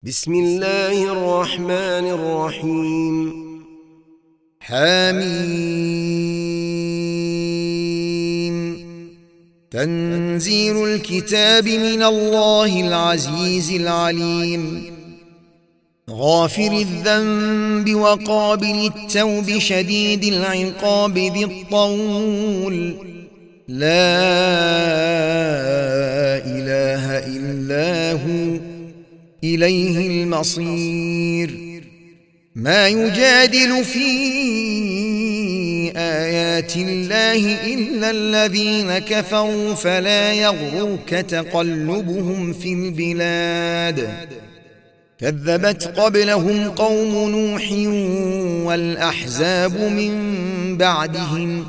بسم الله الرحمن الرحيم. حميم. تنزيل الكتاب من الله العزيز العليم. غافر الذنب وقابل التوب شديد العقاب ذي الطول، لا إله إلا هو إليه المصير. ما يجادل في آيات الله إلا الذين كفروا فلا يغرك تقلبهم في البلاد. كذبت قبلهم قوم نوح والأحزاب من بعدهم،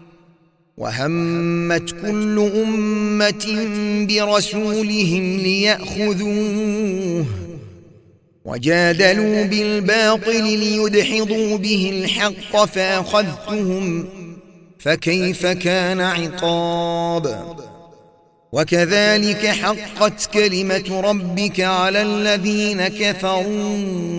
وهمت كل أمة برسولهم ليأخذوه، وجادلوا بالباطل ليدحضوا به الحق فأخذتهم، فكيف كان عقاب. وكذلك حقت كلمة ربك على الذين كفروا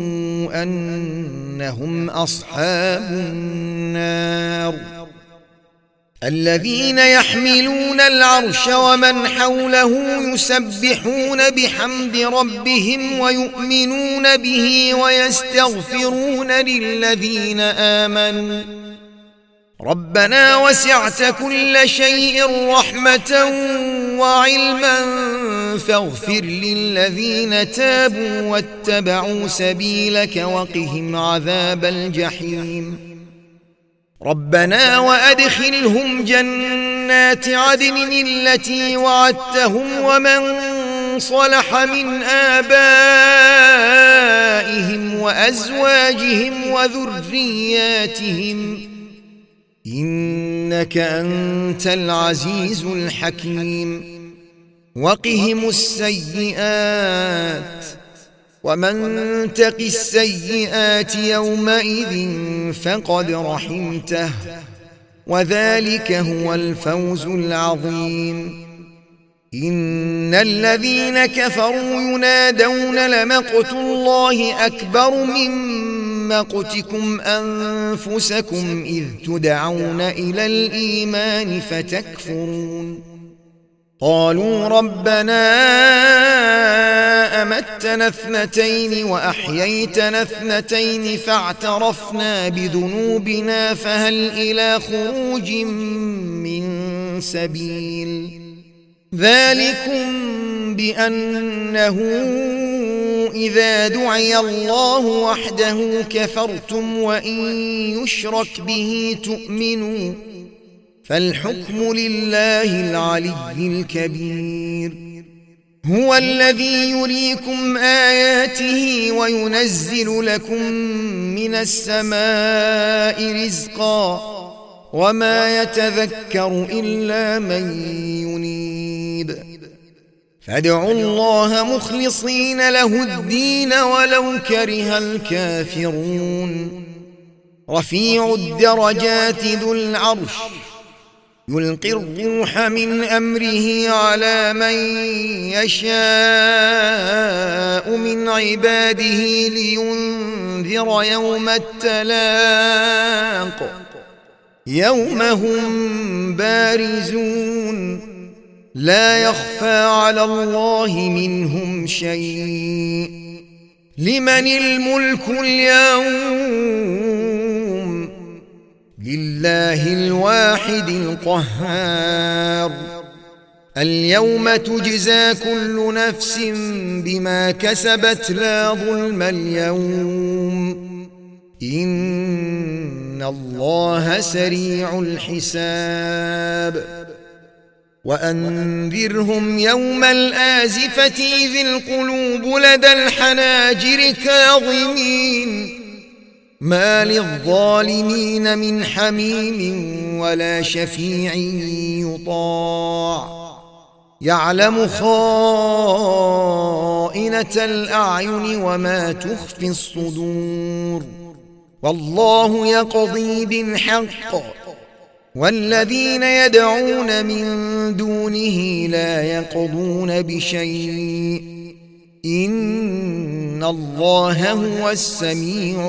أنهم أصحاب النار. الذين يحملون العرش ومن حوله يسبحون بحمد ربهم ويؤمنون به ويستغفرون للذين آمنوا ربنا وسعت كل شيء رحمة وعلما فاغفر للذين تابوا واتبعوا سبيلك وقهم عذاب الجحيم. ربنا وأدخلهم جنات عدن التي وعدتهم ومن صلح من آبائهم وأزواجهم وذرياتهم إنك أنت العزيز الحكيم. وقهم السيئات ومن تق السيئات يومئذ فقد رحمته، وذلك هو الفوز العظيم. إن الذين كفروا ينادون لمقت الله أكبر من مقتكم أنفسكم إذ تدعون إلى الإيمان فتكفرون. قالوا ربنا أمتنا اثنتين وأحييتنا اثنتين فاعترفنا بذنوبنا فهل إلى خروج من سبيل. ذلكم بأنه إذا دعي الله وحده كفرتم وإن يشرك به تؤمنوا، فالحكم لله العلي الكبير. هو الذي يريكم آياته وينزل لكم من السماء رزقا وما يتذكر إلا من ينيب. فادعوا الله مخلصين له الدين ولو كره الكافرون. رفيع الدرجات ذو العرش يلقي الروح من أمره على من يشاء من عباده لينذر يوم التلاق، يوم هم بارزون لا يخفى على الله منهم شيء. لمن الملك اليوم؟ لله الواحد القهار. اليوم تجزى كل نفس بما كسبت لا ظلم اليوم إن الله سريع الحساب. وأنذرهم يوم الآزفة إذ القلوب لدى الحناجر كاظمين ما للظالمين من حميم ولا شفيع يطاع. يعلم خائنة الأعين وما تخفي الصدور، والله يقضي بالحق والذين يدعون من دونه لا يقضون بشيء إن الله هو السميع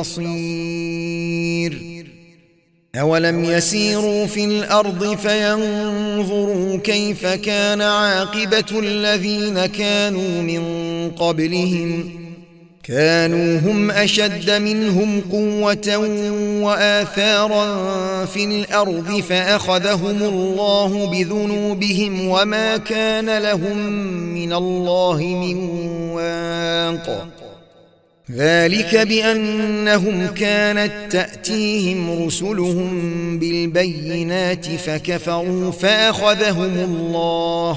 البصير أولم يسيروا في الأرض فينظروا كيف كان عاقبة الذين كانوا من قبلهم كانوا هم أشد منهم قوة وآثارا في الأرض فأخذهم الله بذنوبهم وما كان لهم من الله من واق ذلك بأنهم كانت تأتيهم رسلهم بالبينات فكفروا فأخذهم الله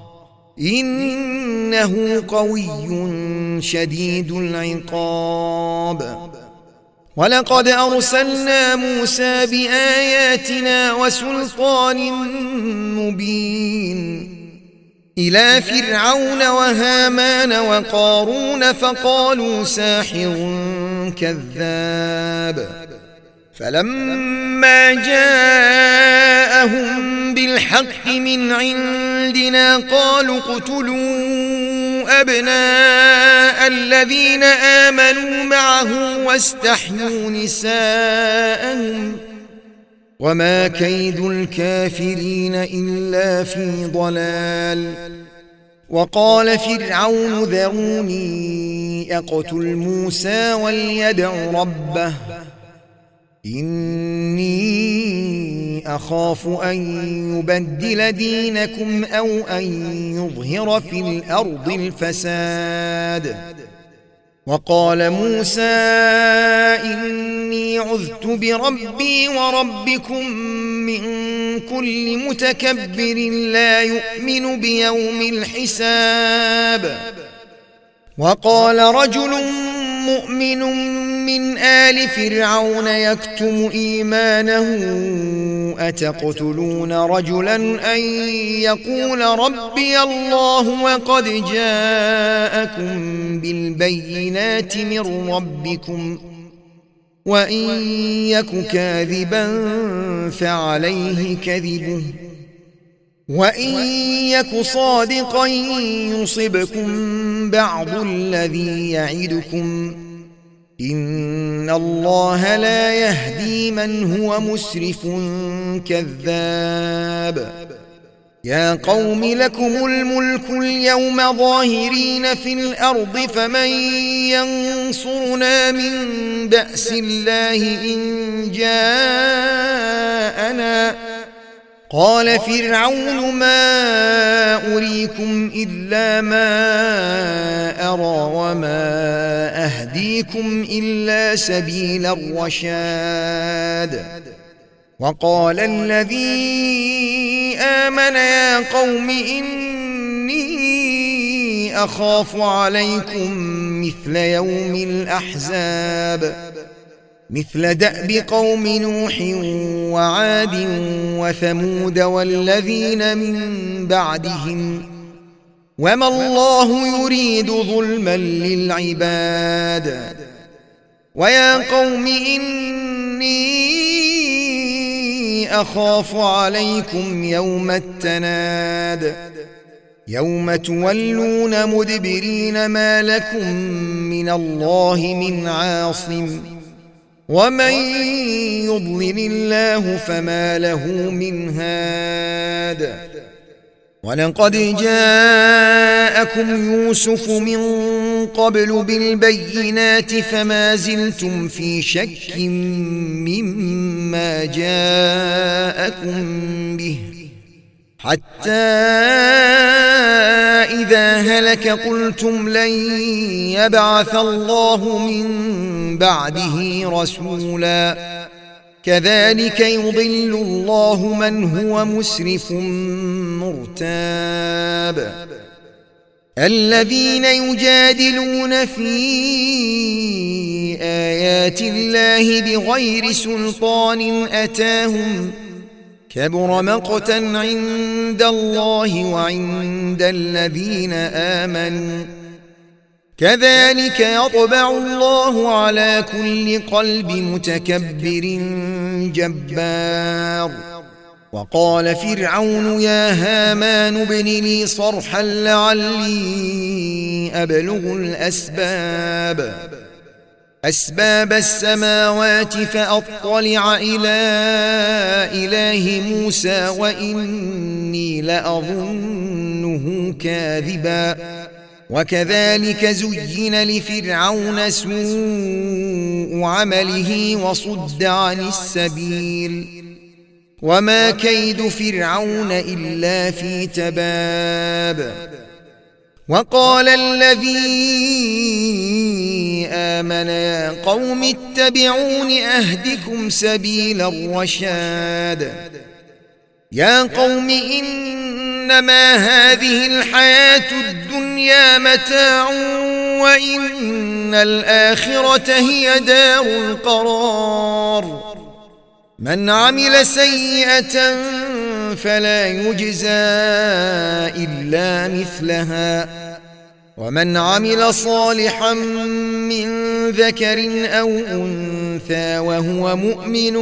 إنه قوي شديد العقاب ولقد أرسلنا موسى بآياتنا وسلطان مبين إلى فرعون وهامان وقارون فقالوا ساحر كذاب فلما جاءهم بالحق من عندنا قالوا اقتلوا أبناء الذين آمنوا معه واستحيوا نساءهم وما كيد الكافرين إلا في ضلال وقال فرعون ذروني أقتل موسى وليدع ربه إني أخاف أن يبدل دينكم أو أن يظهر في الأرض الفساد وقال موسى إني عذت بربي وربكم من كل متكبر لا يؤمن بيوم الحساب وقال رجل مؤمن من آل فرعون يكتم إيمانه أتقتلون رجلا أن يقول ربي الله وقد جاءكم بالبينات من ربكم وإن يك كاذبا فعليه كذبه وإن يك صادقا يصبكم بعض الذي يعدكم إن الله لا يهدي من هو مسرف كذاب يا قوم لكم الملك اليوم ظاهرين في الأرض فمن ينصرنا من بأس الله إن جاءنا قال فرعون ما أريكم إلا ما أرى وما أهديكم إلا سبيل الرشاد وقال الذي آمن يا قوم إني أخاف عليكم مثل يوم الأحزاب مثل دأب قوم نوح وعاد وثمود والذين من بعدهم وما الله يريد ظلما للعباد ويا قوم إني أخاف عليكم يوم التناد يوم تولون مدبرين ما لكم من الله من عاصم ومن يضلل الله فما له من هاد ولقد جاءكم يوسف من قبل بالبينات فما زلتم في شك مما جاءكم به حتى إذا هلك قلتم لن يبعث الله من بعده رسولا كذلك يضل الله من هو مسرف مرتاب الذين يجادلون في آيات الله بغير سلطان أتاهم كبر مقتا عند الله وعند الذين آمنوا كذلك يطبع الله على كل قلب متكبر جبار وقال فرعون يا هامان ابن لي صرحا لعلي أبلغ أسباب السماوات فأطلع إلى إله موسى وإني لأظنه كاذبا وكذلك زين لفرعون سوء عمله وصد عن السبيل وما كيد فرعون إلا في تباب وقال الذي آمن يا قوم اتبعون أهدكم سبيل الرشاد يا قوم إنما هذه الحياة الدنيا متاع وإن الآخرة هي دار القرار من عمل سيئة فلا يجزى إلا مثلها ومن عمل صالحا من ذكر أو أنثى وهو مؤمن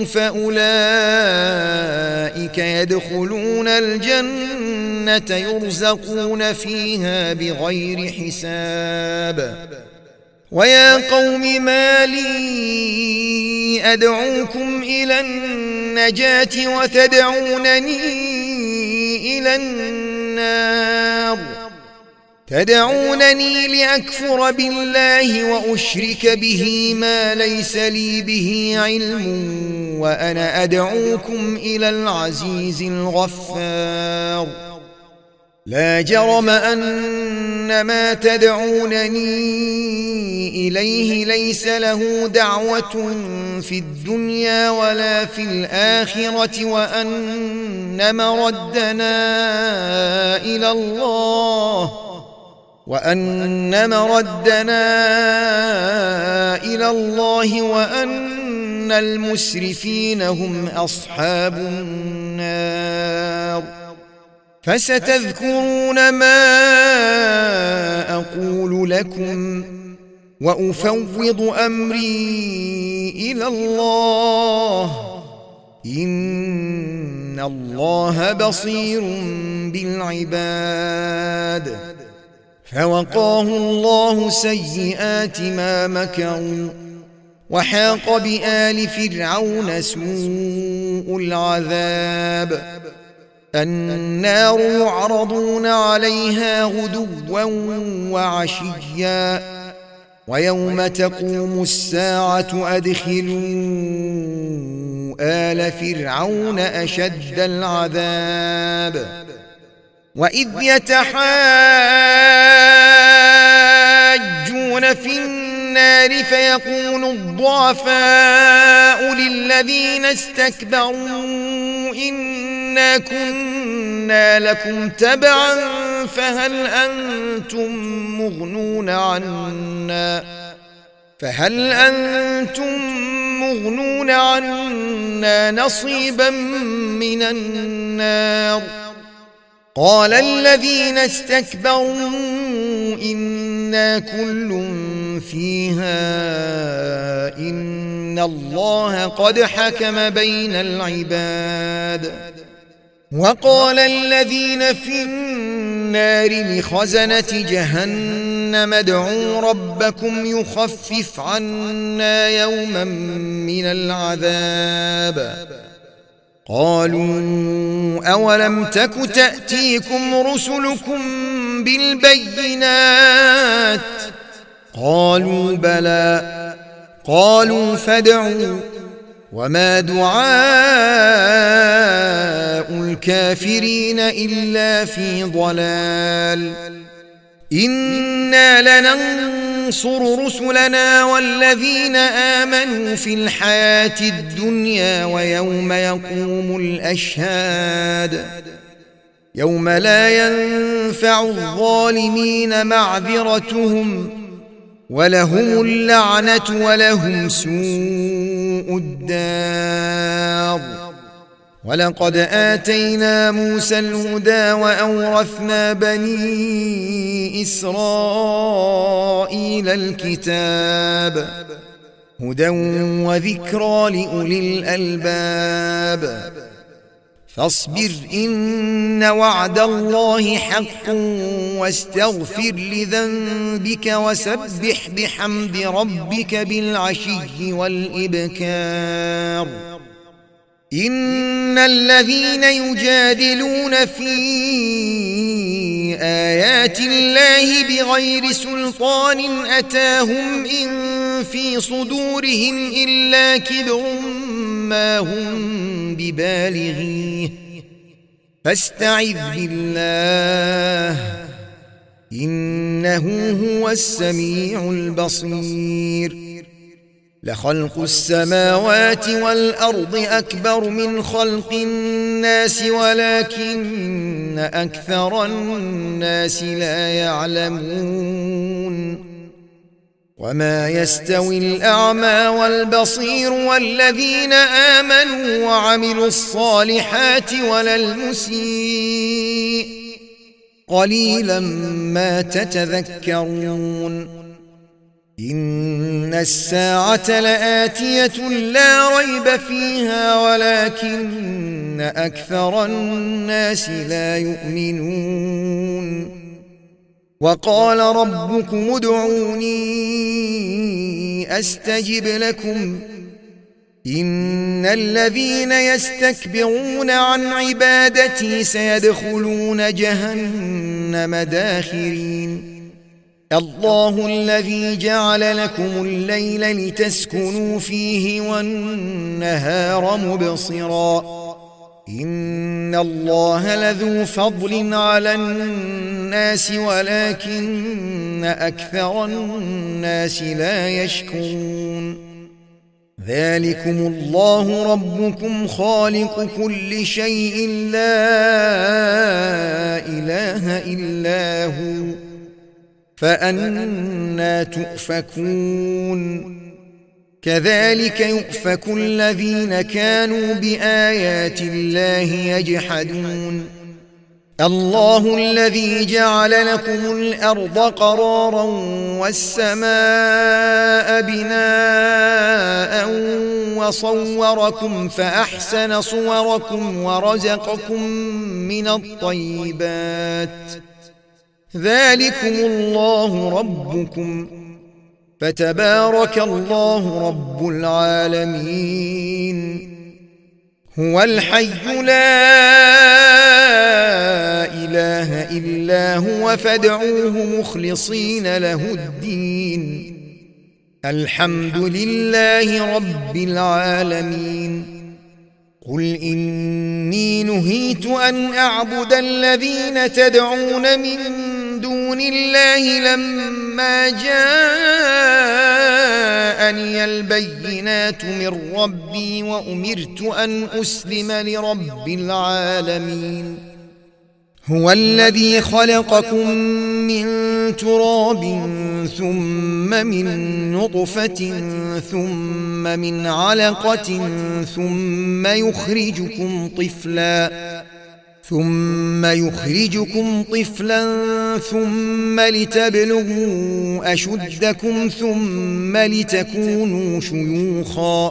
فأولئك يدخلون الجنة يرزقون فيها بغير حساب ويا قوم ما لي أدعوكم إلى النجاة وتدعونني إلى النار تدعونني لأكفر بالله وأشرك به ما ليس لي به علم وأنا أدعوكم إلى العزيز الغفار لا جرم أن ما تدعونني إليه ليس له دعوة في الدنيا ولا في الآخرة وأن مردنا إلى الله وأن المسرفين هم أصحاب النار فستذكرون ما أقول لكم وأفوض أمري إلى الله إن الله بصير بالعباد فوقاه الله سيئات ما مكروا وحاق بآل فرعون سوء العذاب النار يعرضون عليها غدوا وعشيا ويوم تقوم الساعة أدخلوا آل فرعون أشد العذاب وإذ يتحاجون في النار فيقول الضعفاء للذين استكبروا إنا كنا لكم تبعا فهل أنتم مغنون عنا نصيبا من النار قال الذين استكبروا إنا كل فيها إن الله قد حكم بين العباد وقال الذين في النار لخزنة جهنم ادعوا ربكم يخفف عنا يوما من العذاب قالوا أولم تك تأتيكم رسلكم بالبينات قالوا بلى قالوا فادعوا وما دعاء الكافرين إلا في ضلال إنا لننصر رسلنا والذين آمنوا في الحياة الدنيا ويوم يقوم الأشهاد يوم لا ينفع الظالمين معذرتهم ولهم اللعنة ولهم سوء الدار ولقد آتينا موسى الهدى وأورثنا بني إسرائيل الكتاب هدى وذكرى لأولي الألباب فاصبر إن وعد الله حق واستغفر لذنبك وسبح بحمد ربك بالعشي والإبكار إن الذين يجادلون في آيات الله بغير سلطان أتاهم إن في صدورهم إلا كبر ما هم ببالغيه فاستعذ بالله إنه هو السميع البصير لخلق السماوات والأرض أكبر من خلق الناس ولكن أكثر الناس لا يعلمون وما يستوي الأعمى والبصير والذين آمنوا وعملوا الصالحات ولا المسيء قليلا ما تتذكرون إن الساعة لآتية لا ريب فيها ولكن أكثر الناس لا يؤمنون وقال ربكم ادعوني أستجب لكم إن الذين يستكبرون عن عبادتي سيدخلون جهنم داخرين الله الذي جعل لكم الليل لتسكنوا فيه والنهار مبصرا إن الله لذو فضل على الناس ولكن أكثر الناس لا يشكرون ذلكم الله ربكم خالق كل شيء لا إله إلا هو فأنى تؤفكون كذلك يؤفك الذين كانوا بآيات الله يجحدون الله الذي جعل لكم الأرض قرارا والسماء بناء وصوركم فأحسن صوركم ورزقكم من الطيبات ذلكم الله ربكم فتبارك الله رب العالمين هو الحي لا إله إلا هو فادعوه مخلصين له الدين الحمد لله رب العالمين قل إني نهيت أن أعبد الذين تدعون من دون الله لما جاءني البينات من ربي وأمرت أن أسلم لرب العالمين هو الذي خلقكم من تراب ثم من نطفة ثم من علقة ثم يخرجكم طفلا ثم لتبلغوا أشدكم ثم لتكونوا شيوخا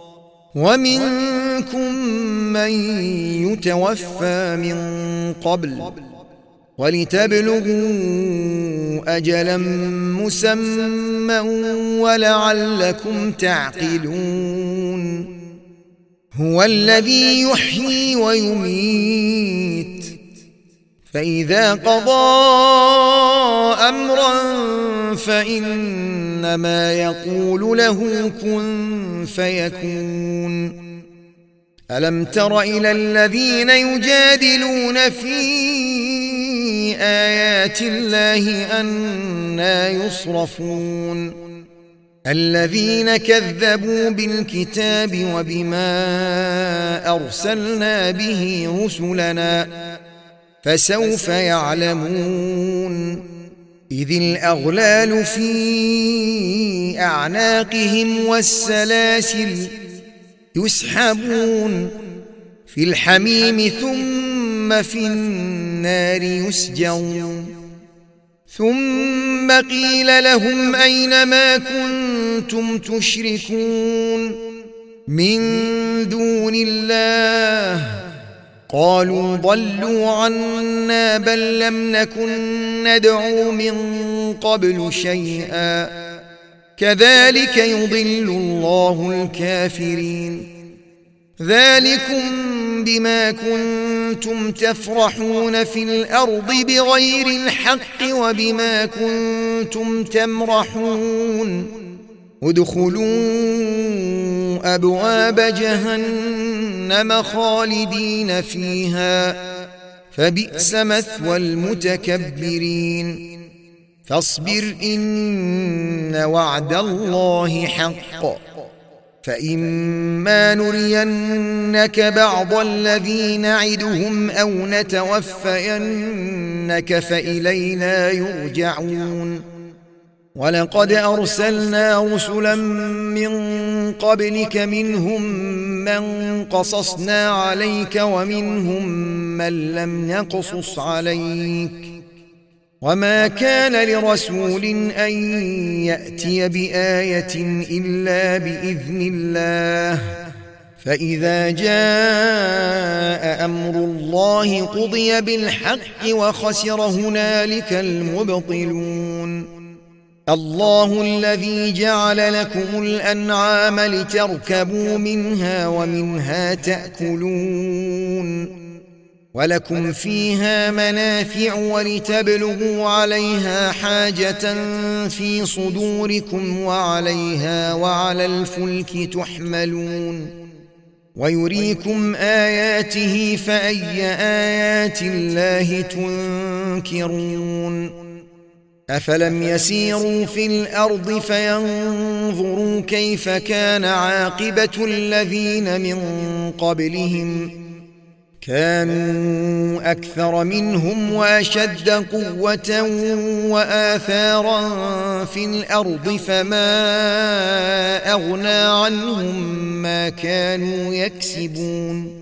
ومنكم من يتوفى من قبل ولتبلغوا أجلا مسمى ولعلكم تعقلون هو الذي يحيي ويميت فإذا قضى أمرا فإنما يقول له كن فيكون ألم تر إلى الذين يجادلون في آيات الله أنى يصرفون الذين كذبوا بالكتاب وبما أرسلنا به رسلنا فسوف يعلمون إذ الأغلال في أعناقهم والسلاسل يسحبون في الحميم ثم في النار يسجرون ثم قيل لهم أين ما كنتم تشركون من دون الله قالوا ضلوا عنا بل لم نكن ندعو من قبل شيئا كذلك يضل الله الكافرين ذلكم بما كنتم تفرحون في الأرض بغير الحق وبما كنتم تمرحون ادخلوا أبواب جهنم خالدين فيها فبئس مثوى المتكبرين فاصبر إن وعد الله حق فإما نرينك بعض الذي نعدهم أو نتوفينك فإلينا يرجعون ولقد أرسلنا رسلا من قبلك منهم من قصصنا عليك ومنهم من لم نقصص عليك وما كان لرسول أن يأتي بآية إلا بإذن الله فإذا جاء أمر الله قضي بالحق وخسر هنالك المبطلون الله الذي جعل لكم الأنعام لتركبوا منها ومنها تأكلون ولكم فيها منافع ولتبلغوا عليها حاجة في صدوركم وعليها وعلى الفلك تحملون ويريكم آياته فأي آيات الله تنكرون أفلم يسيروا في الأرض فينظروا كيف كان عاقبة الذين من قبلهم كانوا أكثر منهم وأشد قوة وآثارا في الأرض فما أغنى عنهم ما كانوا يكسبون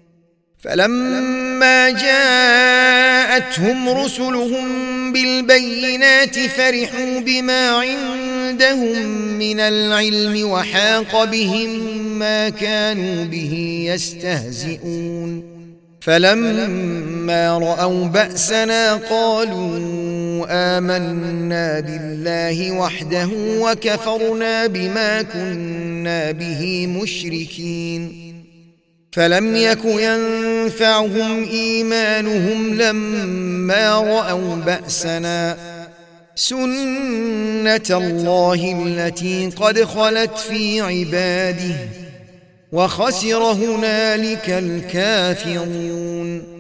فلما جاءتهم رسلهم بالبينات فرحوا بما عندهم من العلم وحاق بهم ما كانوا به يستهزئون فلما رأوا بأسنا قالوا آمنا بالله وحده وكفرنا بما كنا به مشركين فلم يك ينفعهم إيمانهم لما رأوا بأسنا سنة الله التي قد خلت في عباده وخسر هنالك الكافرون